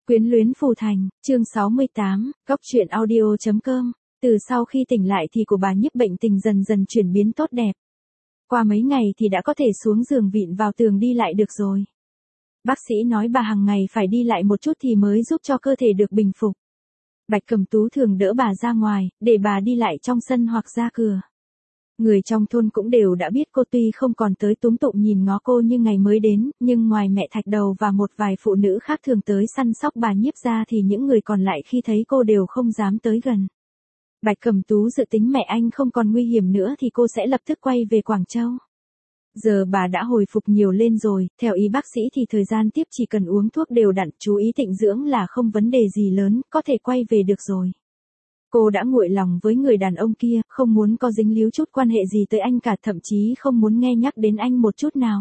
Quyến luyến phù thành, chương 68, góc truyện audio.com. Từ sau khi tỉnh lại thì của bà Nhiếp bệnh tình dần dần chuyển biến tốt đẹp. Qua mấy ngày thì đã có thể xuống giường vịn vào tường đi lại được rồi. Bác sĩ nói bà hàng ngày phải đi lại một chút thì mới giúp cho cơ thể được bình phục. Bạch Cẩm Tú thường đỡ bà ra ngoài, để bà đi lại trong sân hoặc ra cửa. Người trong thôn cũng đều đã biết cô tuy không còn tới túm tụng nhìn ngó cô như ngày mới đến, nhưng ngoài mẹ Thạch Đầu và một vài phụ nữ khác thường tới săn sóc bà Nhiếp ra thì những người còn lại khi thấy cô đều không dám tới gần. Bạch Cẩm Tú dự tính mẹ anh không còn nguy hiểm nữa thì cô sẽ lập tức quay về Quảng Châu. Giờ bà đã hồi phục nhiều lên rồi, theo ý bác sĩ thì thời gian tiếp chỉ cần uống thuốc đều đặn, chú ý tịnh dưỡng là không vấn đề gì lớn, có thể quay về được rồi. Cô đã nguội lòng với người đàn ông kia, không muốn có dính líu chút quan hệ gì tới anh cả, thậm chí không muốn nghe nhắc đến anh một chút nào.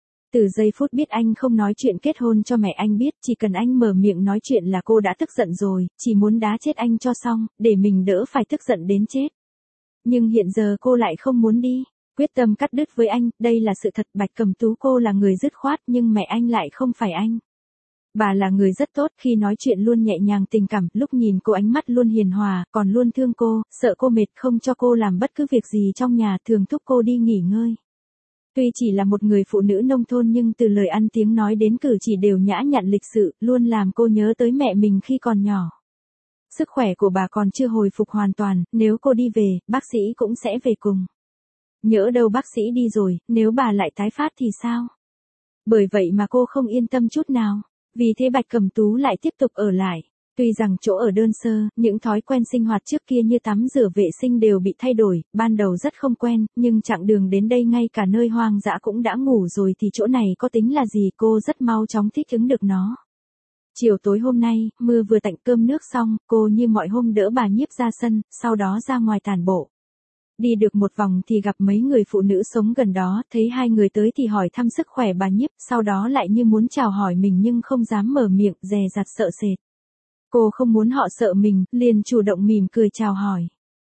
Từ giây phút biết anh không nói chuyện kết hôn cho mẹ anh biết, chỉ cần anh mở miệng nói chuyện là cô đã tức giận rồi, chỉ muốn đá chết anh cho xong, để mình đỡ phải tức giận đến chết. Nhưng hiện giờ cô lại không muốn đi, quyết tâm cắt đứt với anh, đây là sự thật. Bạch Cẩm Tú cô là người dứt khoát nhưng mẹ anh lại không phải anh. Bà là người rất tốt, khi nói chuyện luôn nhẹ nhàng tình cảm, lúc nhìn cô ánh mắt luôn hiền hòa, còn luôn thương cô, sợ cô mệt không cho cô làm bất cứ việc gì trong nhà, thường thúc cô đi nghỉ ngơi. Tuy chỉ là một người phụ nữ nông thôn nhưng từ lời ăn tiếng nói đến cử chỉ đều nhã nhặn lịch sự, luôn làm cô nhớ tới mẹ mình khi còn nhỏ. Sức khỏe của bà còn chưa hồi phục hoàn toàn, nếu cô đi về, bác sĩ cũng sẽ về cùng. Nhỡ đâu bác sĩ đi rồi, nếu bà lại tái phát thì sao? Bởi vậy mà cô không yên tâm chút nào. Vì thế Bạch Cẩm Tú lại tiếp tục ở lại. Tuy rằng chỗ ở đơn sơ, những thói quen sinh hoạt trước kia như tắm rửa vệ sinh đều bị thay đổi, ban đầu rất không quen, nhưng chặng đường đến đây ngay cả nơi hoang dã cũng đã ngủ rồi thì chỗ này có tính là gì, cô rất mau chóng thích ứng được nó. Chiều tối hôm nay, mưa vừa tạnh cơm nước xong, cô như mọi hôm đỡ bà Nhiếp ra sân, sau đó ra ngoài tản bộ. Đi được một vòng thì gặp mấy người phụ nữ sống gần đó, thấy hai người tới thì hỏi thăm sức khỏe bà Nhiếp, sau đó lại như muốn chào hỏi mình nhưng không dám mở miệng, dè dặt sợ sệt. Cô không muốn họ sợ mình, liền chủ động mỉm cười chào hỏi.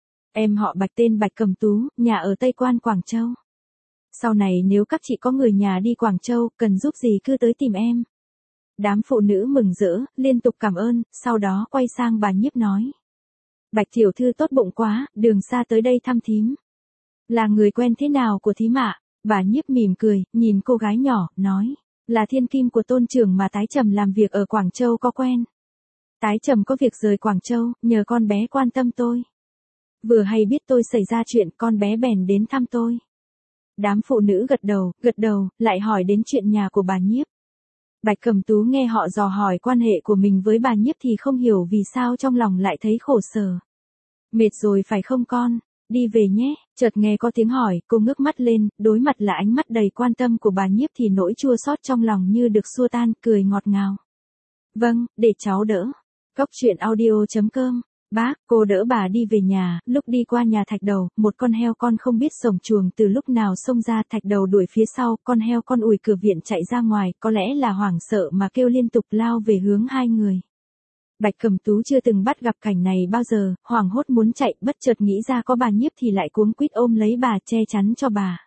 Em họ Bạch, tên Bạch Cẩm Tú, nhà ở Tây Quan Quảng Châu. Sau này nếu các chị có người nhà đi Quảng Châu, cần giúp gì cứ tới tìm em. Đám phụ nữ mừng rỡ, liên tục cảm ơn, sau đó quay sang bà Nhiếp nói. Bạch tiểu thư tốt bụng quá, đường xa tới đây thăm thím. Là người quen thế nào của thím ạ? Bà Nhiếp mỉm cười, nhìn cô gái nhỏ, nói. Là thiên kim của tôn trưởng mà Tái Trầm làm việc ở Quảng Châu có quen. Tái Trầm có việc rời Quảng Châu, nhờ con bé quan tâm tôi. Vừa hay biết tôi xảy ra chuyện, con bé bèn đến thăm tôi. Đám phụ nữ gật đầu, lại hỏi đến chuyện nhà của bà Nhiếp. Bạch Cẩm Tú nghe họ dò hỏi quan hệ của mình với bà Nhiếp thì không hiểu vì sao trong lòng lại thấy khổ sở. Mệt rồi phải không con? Đi về nhé. Chợt nghe có tiếng hỏi, cô ngước mắt lên, đối mặt là ánh mắt đầy quan tâm của bà Nhiếp thì nỗi chua xót trong lòng như được xua tan, cười ngọt ngào. Vâng, để cháu đỡ. Góc truyện audio.com. Bác, cô đỡ bà đi về nhà, lúc đi qua nhà Thạch Đầu, một con heo con không biết sổng chuồng từ lúc nào xông ra, Thạch Đầu đuổi phía sau, con heo con ùi cửa viện chạy ra ngoài, có lẽ là hoảng sợ mà kêu liên tục lao về hướng hai người. Bạch Cẩm Tú chưa từng bắt gặp cảnh này bao giờ, hoảng hốt muốn chạy, bất chợt nghĩ ra có bà Nhiếp thì lại cuống quýt ôm lấy bà che chắn cho bà.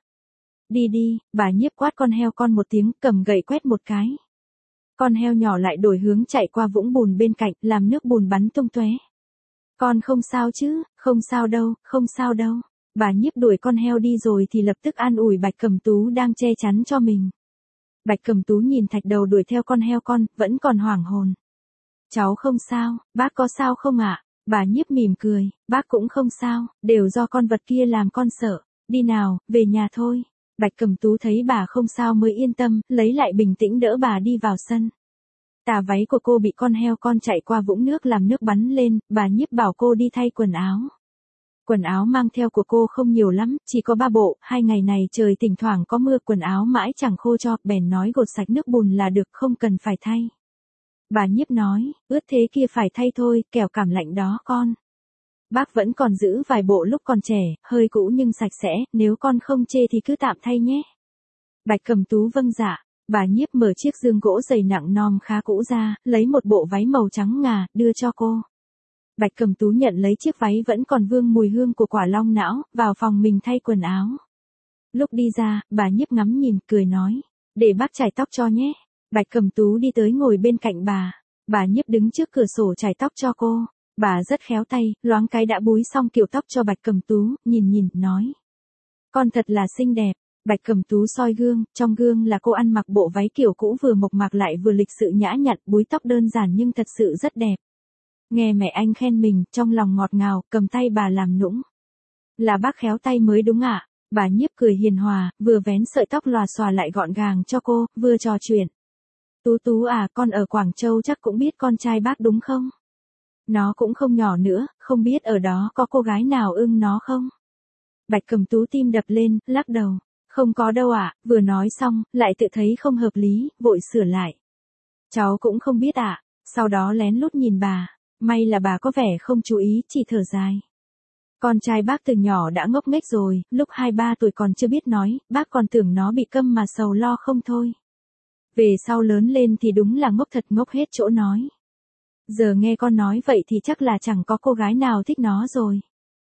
Đi, bà Nhiếp quát con heo con một tiếng, cầm gậy quét một cái. Con heo nhỏ lại đổi hướng chạy qua vũng bùn bên cạnh, làm nước bùn bắn tung tóe. Con không sao chứ? Không sao đâu. Bà Nhiếp đuổi con heo đi rồi thì lập tức an ủi Bạch Cẩm Tú đang che chắn cho mình. Bạch Cẩm Tú nhìn Thạch Đầu đuổi theo con heo con, vẫn còn hoảng hồn. Cháu không sao, bác có sao không ạ? Bà Nhiếp mỉm cười, bác cũng không sao, đều do con vật kia làm con sợ. Đi nào, về nhà thôi. Bạch Cẩm Tú thấy bà không sao mới yên tâm, lấy lại bình tĩnh đỡ bà đi vào sân. Tà váy của cô bị con heo con chạy qua vũng nước làm nước bắn lên, bà Nhiếp bảo cô đi thay quần áo. Quần áo mang theo của cô không nhiều lắm, chỉ có 3 bộ, 2 ngày này trời thỉnh thoảng có mưa, quần áo mãi chẳng khô cho, bèn nói gột sạch nước bùn là được, không cần phải thay. Bà Nhiếp nói, ướt thế kia phải thay thôi, kẻo cảm lạnh đó con. Bác vẫn còn giữ vài bộ lúc còn trẻ, hơi cũ nhưng sạch sẽ, nếu con không chê thì cứ tạm thay nhé. Bạch Cẩm Tú vâng dạ. Bà Nhiếp mở chiếc giường gỗ dày nặng nom khá cũ ra, lấy một bộ váy màu trắng ngà, đưa cho cô. Bạch Cẩm Tú nhận lấy chiếc váy vẫn còn vương mùi hương của quả long não, vào phòng mình thay quần áo. Lúc đi ra, bà Nhiếp ngắm nhìn, cười nói, để bác chải tóc cho nhé. Bạch Cẩm Tú đi tới ngồi bên cạnh bà. Bà Nhiếp đứng trước cửa sổ chải tóc cho cô. Bà rất khéo tay, loáng cái đã búi xong kiểu tóc cho Bạch Cẩm Tú, nhìn, nói. Con thật là xinh đẹp. Bạch Cẩm Tú soi gương, trong gương là cô ăn mặc bộ váy kiểu cũ vừa mộc mạc lại vừa lịch sự nhã nhặn, búi tóc đơn giản nhưng thật sự rất đẹp. Nghe mẹ anh khen mình, trong lòng ngọt ngào, cầm tay bà làm nũng. Là bác khéo tay mới đúng ạ. Bà Nhiếp cười hiền hòa, vừa vén sợi tóc lòa xòa lại gọn gàng cho cô, vừa trò chuyện. Tú Tú à, con ở Quảng Châu chắc cũng biết con trai bác đúng không? Nó cũng không nhỏ nữa, không biết ở đó có cô gái nào ưng nó không? Bạch Cẩm Tú tim đập lên, lắc đầu. Không có đâu ạ, vừa nói xong, lại tự thấy không hợp lý, vội sửa lại. Cháu cũng không biết ạ, sau đó lén lút nhìn bà. May là bà có vẻ không chú ý, chỉ thở dài. Con trai bác từ nhỏ đã ngốc nghếch rồi, lúc 2-3 tuổi còn chưa biết nói, bác còn tưởng nó bị câm mà sầu lo không thôi. Về sau lớn lên thì đúng là ngốc thật, ngốc hết chỗ nói. Giờ nghe con nói vậy thì chắc là chẳng có cô gái nào thích nó rồi.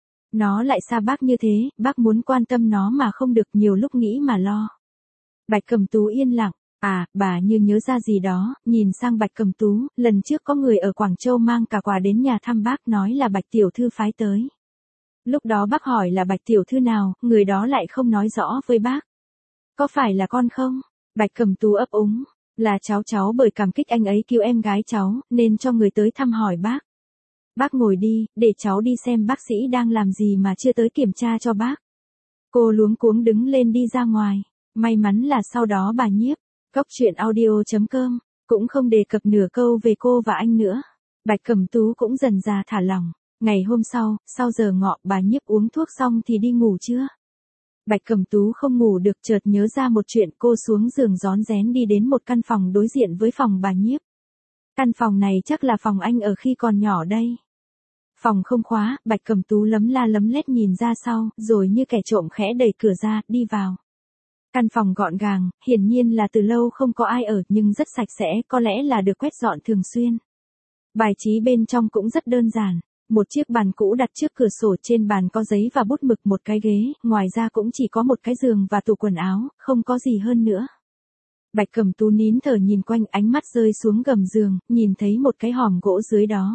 Nó lại xa bác như thế, bác muốn quan tâm nó mà không được, nhiều lúc nghĩ mà lo. Bạch Cẩm Tú yên lặng. À, bà như nhớ ra gì đó, nhìn sang Bạch Cẩm Tú, lần trước có người ở Quảng Châu mang cả quà đến nhà thăm bác, nói là Bạch tiểu thư phái tới. Lúc đó bác hỏi là Bạch tiểu thư nào, người đó lại không nói rõ với bác. Có phải là con không? Bạch Cẩm Tú ấp úng. Là cháu bởi cảm kích anh ấy cứu em gái cháu, nên cho người tới thăm hỏi bác. Bác ngồi đi, để cháu đi xem bác sĩ đang làm gì mà chưa tới kiểm tra cho bác. Cô luống cuống đứng lên đi ra ngoài. May mắn là sau đó bà Nhiếp, coctruyện.audio.com, cũng không đề cập nửa câu về cô và anh nữa. Bạch Cẩm Tú cũng dần dà thả lỏng. Ngày hôm sau giờ ngọ, bà Nhiếp uống thuốc xong thì đi ngủ chưa? Bạch Cẩm Tú không ngủ được, chợt nhớ ra một chuyện, cô xuống giường rón rén đi đến một căn phòng đối diện với phòng bà Nhiếp. Căn phòng này chắc là phòng anh ở khi còn nhỏ đây. Phòng không khóa, Bạch Cẩm Tú lấm la lấm lét nhìn ra sau, rồi như kẻ trộm khẽ đẩy cửa ra, đi vào. Căn phòng gọn gàng, hiển nhiên là từ lâu không có ai ở, nhưng rất sạch sẽ, có lẽ là được quét dọn thường xuyên. Bài trí bên trong cũng rất đơn giản. Một chiếc bàn cũ đặt trước cửa sổ, trên bàn có giấy và bút mực, một cái ghế, ngoài ra cũng chỉ có một cái giường và tủ quần áo, không có gì hơn nữa. Bạch Cẩm Tú nín thở nhìn quanh, ánh mắt rơi xuống gầm giường, nhìn thấy một cái hòm gỗ dưới đó.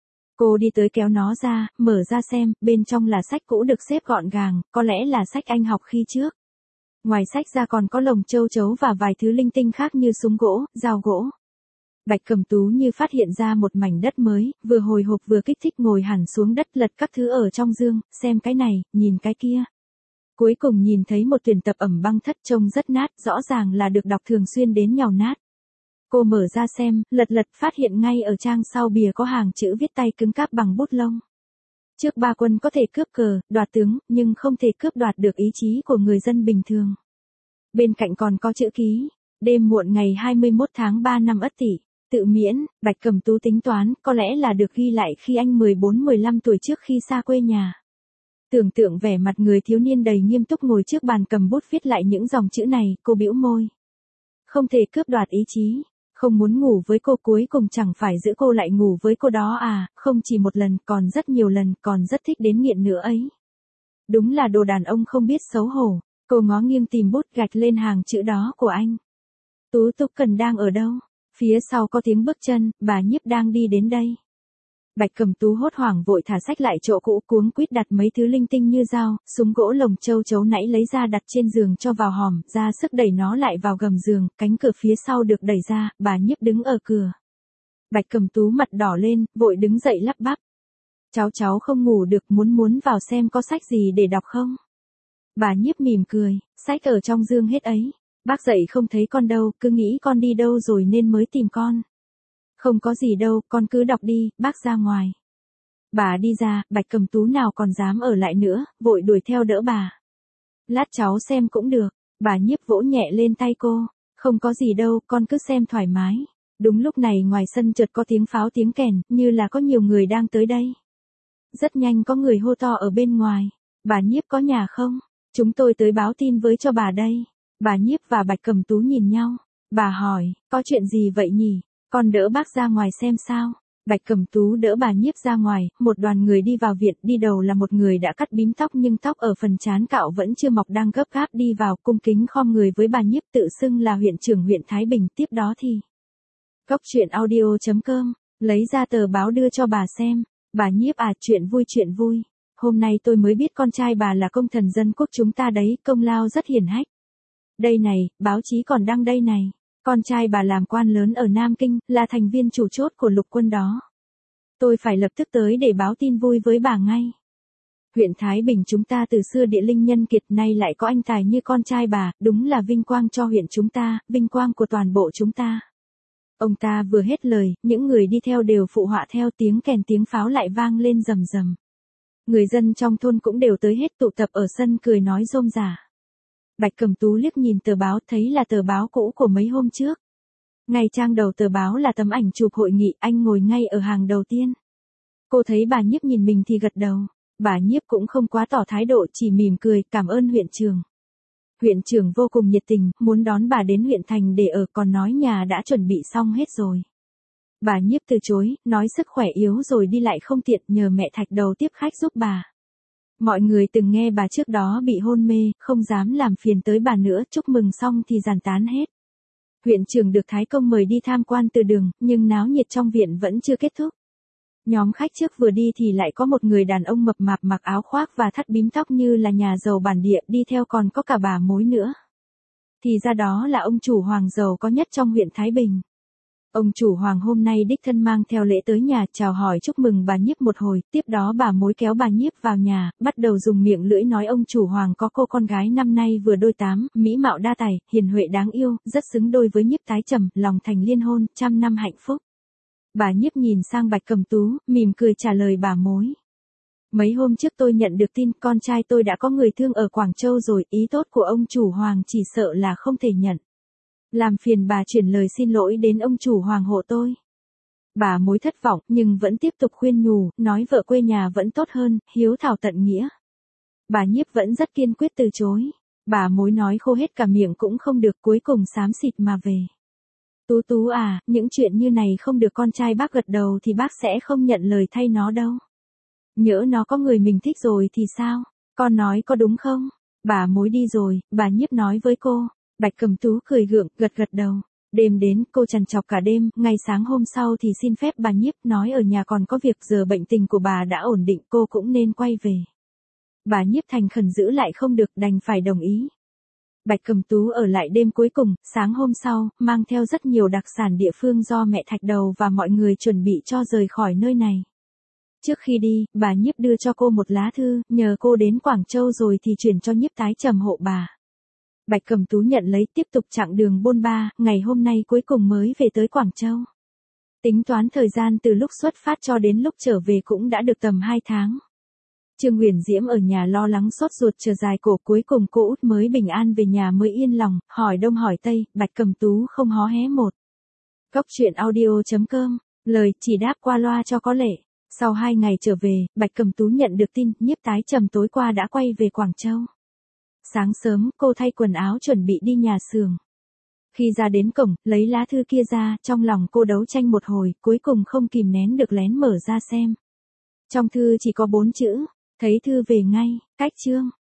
Cô đi tới kéo nó ra, mở ra xem, bên trong là sách cũ được xếp gọn gàng, có lẽ là sách anh học khi trước. Ngoài sách ra còn có lồng châu chấu và vài thứ linh tinh khác như súng gỗ, dao gỗ. Bạch Cẩm Tú như phát hiện ra một mảnh đất mới, vừa hồi hộp vừa kích thích, ngồi hẳn xuống đất lật các thứ ở trong giường, xem cái này, nhìn cái kia. Cuối cùng nhìn thấy một tuyển tập Ẩm Băng Thất trông rất nát, rõ ràng là được đọc thường xuyên đến nhàu nát. Cô mở ra xem, lật phát hiện ngay ở trang sau bìa có hàng chữ viết tay cứng cáp bằng bút lông. Trước ba quân có thể cướp cờ, đoạt tướng, nhưng không thể cướp đoạt được ý chí của người dân bình thường. Bên cạnh còn có chữ ký, đêm muộn ngày 21 tháng 3 năm Ất Tỵ, tự miễn. Bạch Cẩm Tú tính toán, có lẽ là được ghi lại khi anh 14-15 tuổi trước khi xa quê nhà. Tưởng tượng vẻ mặt người thiếu niên đầy nghiêm túc ngồi trước bàn cầm bút viết lại những dòng chữ này, cô bĩu môi. Không thể cướp đoạt ý chí, không muốn ngủ với cô, cuối cùng chẳng phải giữ cô lại ngủ với cô đó à, không chỉ một lần, còn rất nhiều lần, còn rất thích đến nghiện nữa ấy. Đúng là đồ đàn ông không biết xấu hổ. Cô ngó nghiêng tìm bút gạch lên hàng chữ đó của anh. Tú Túc Cần đang ở đâu? Phía sau có tiếng bước chân, bà Nhiếp đang đi đến đây. Bạch Cẩm Tú hốt hoảng vội thả sách lại chỗ cũ, cuống quýt đặt mấy thứ linh tinh như dao, súng gỗ, lồng châu chấu nãy lấy ra đặt trên giường cho vào hòm, ra sức đẩy nó lại vào gầm giường, cánh cửa phía sau được đẩy ra, bà Nhiếp đứng ở cửa. Bạch Cẩm Tú mặt đỏ lên, vội đứng dậy lắp bắp. Cháu không ngủ được, muốn vào xem có sách gì để đọc không? Bà Nhiếp mỉm cười, sách ở trong giường hết ấy. Bác dậy không thấy con đâu, cứ nghĩ con đi đâu rồi nên mới tìm con. Không có gì đâu, con cứ đọc đi, bác ra ngoài. Bà đi ra, Bạch Cẩm Tú nào còn dám ở lại nữa, vội đuổi theo đỡ bà. Lát cháu xem cũng được. Bà Nhiếp vỗ nhẹ lên tay cô. Không có gì đâu, con cứ xem thoải mái. Đúng lúc này ngoài sân chợt có tiếng pháo tiếng kèn, như là có nhiều người đang tới đây. Rất nhanh có người hô to ở bên ngoài. Bà Nhiếp có nhà không? Chúng tôi tới báo tin với cho bà đây. Bà Nhiếp và Bạch Cẩm Tú nhìn nhau. Bà hỏi, có chuyện gì vậy nhỉ? Con đỡ bác ra ngoài xem sao. Bạch Cẩm Tú đỡ bà Nhiếp ra ngoài, một đoàn người đi vào viện, đi đầu là một người đã cắt bím tóc nhưng tóc ở phần trán cạo vẫn chưa mọc, đang gấp gáp đi vào, cung kính khom người với bà Nhiếp, tự xưng là huyện trưởng huyện Thái Bình, tiếp đó thì Cốc truyện audio.com, lấy ra tờ báo đưa cho bà xem. Bà Nhiếp à, chuyện vui. Hôm nay tôi mới biết con trai bà là công thần dân quốc chúng ta đấy, công lao rất hiển hách. Đây này, báo chí còn đăng đây này. Con trai bà làm quan lớn ở Nam Kinh, là thành viên chủ chốt của lục quân đó. Tôi phải lập tức tới để báo tin vui với bà ngay. Huyện Thái Bình chúng ta từ xưa địa linh nhân kiệt, nay lại có anh tài như con trai bà, đúng là vinh quang cho huyện chúng ta, vinh quang của toàn bộ chúng ta. Ông ta vừa hết lời, những người đi theo đều phụ họa theo, tiếng kèn tiếng pháo lại vang lên rầm rầm. Người dân trong thôn cũng đều tới hết, tụ tập ở sân cười nói rôm rả. Bạch Cẩm Tú liếc nhìn tờ báo, thấy là tờ báo cũ của mấy hôm trước. Ngay trang đầu tờ báo là tấm ảnh chụp hội nghị, anh ngồi ngay ở hàng đầu tiên. Cô thấy bà Nhiếp nhìn mình thì gật đầu. Bà Nhiếp cũng không quá tỏ thái độ, chỉ mỉm cười, cảm ơn huyện trưởng. Huyện trưởng vô cùng nhiệt tình, muốn đón bà đến huyện thành để ở, còn nói nhà đã chuẩn bị xong hết rồi. Bà Nhiếp từ chối, nói sức khỏe yếu rồi đi lại không tiện, nhờ mẹ Thạch Đầu tiếp khách giúp bà. Mọi người từng nghe bà trước đó bị hôn mê, không dám làm phiền tới bà nữa, chúc mừng xong thì giàn tán hết. Huyện trưởng được Thái Công mời đi tham quan từ đường, nhưng náo nhiệt trong viện vẫn chưa kết thúc. Nhóm khách trước vừa đi thì lại có một người đàn ông mập mạp mặc áo khoác và thắt bím tóc như là nhà giàu bản địa, đi theo còn có cả bà mối nữa. Thì ra đó là ông chủ Hoàng giàu có nhất trong huyện Thái Bình. Ông chủ Hoàng hôm nay đích thân mang theo lễ tới nhà, chào hỏi chúc mừng bà Nhiếp một hồi, tiếp đó bà mối kéo bà Nhiếp vào nhà, bắt đầu dùng miệng lưỡi nói ông chủ Hoàng có cô con gái năm nay vừa đôi 8, mỹ mạo đa tài, hiền huệ đáng yêu, rất xứng đôi với Nhiếp tái trầm, lòng thành liên hôn, 100 năm hạnh phúc. Bà Nhiếp nhìn sang Bạch Cẩm Tú, mỉm cười trả lời bà mối. Mấy hôm trước tôi nhận được tin con trai tôi đã có người thương ở Quảng Châu rồi, ý tốt của ông chủ Hoàng chỉ sợ là không thể nhận. Làm phiền bà chuyển lời xin lỗi đến ông chủ Hoàng hộ tôi. Bà mối thất vọng nhưng vẫn tiếp tục khuyên nhủ, nói vợ quê nhà vẫn tốt hơn, hiếu thảo tận nghĩa. Bà Nhiếp vẫn rất kiên quyết từ chối. Bà mối nói khô hết cả miệng cũng không được, cuối cùng xám xịt mà về. Tú Tú à, những chuyện như này không được, con trai bác gật đầu thì bác sẽ không nhận lời thay nó đâu. Nhỡ nó có người mình thích rồi thì sao? Con nói có đúng không? Bà mối đi rồi, bà Nhiếp nói với cô. Bạch Cẩm Tú cười gượng, gật đầu. Đêm đến, cô trằn trọc cả đêm, ngay sáng hôm sau thì xin phép bà Nhiếp, nói ở nhà còn có việc, giờ bệnh tình của bà đã ổn định, cô cũng nên quay về. Bà Nhiếp thành khẩn giữ lại không được, đành phải đồng ý. Bạch Cẩm Tú ở lại đêm cuối cùng, sáng hôm sau, mang theo rất nhiều đặc sản địa phương do mẹ Thạch Đầu và mọi người chuẩn bị cho rời khỏi nơi này. Trước khi đi, bà Nhiếp đưa cho cô một lá thư, nhờ cô đến Quảng Châu rồi thì chuyển cho Nhiếp tái trầm hộ bà. Bạch Cẩm Tú nhận lấy, tiếp tục chặng đường bôn ba, ngày hôm nay cuối cùng mới về tới Quảng Châu. Tính toán thời gian từ lúc xuất phát cho đến lúc trở về cũng đã được tầm 2 tháng. Trương Huyền Diễm ở nhà lo lắng sốt ruột chờ dài cổ, cuối cùng cô út mới bình an về nhà mới yên lòng, hỏi đông hỏi tây, Bạch Cẩm Tú không hó hé một. Cốc truyện audio.com, lời chỉ đáp qua loa cho có lệ. Sau 2 ngày trở về, Bạch Cẩm Tú nhận được tin, Nhiếp tái trầm tối qua đã quay về Quảng Châu. Sáng sớm, cô thay quần áo chuẩn bị đi nhà xưởng. Khi ra đến cổng, lấy lá thư kia ra, trong lòng cô đấu tranh một hồi, cuối cùng không kìm nén được lén mở ra xem. Trong thư chỉ có 4 chữ, thấy thư về ngay, cách chương.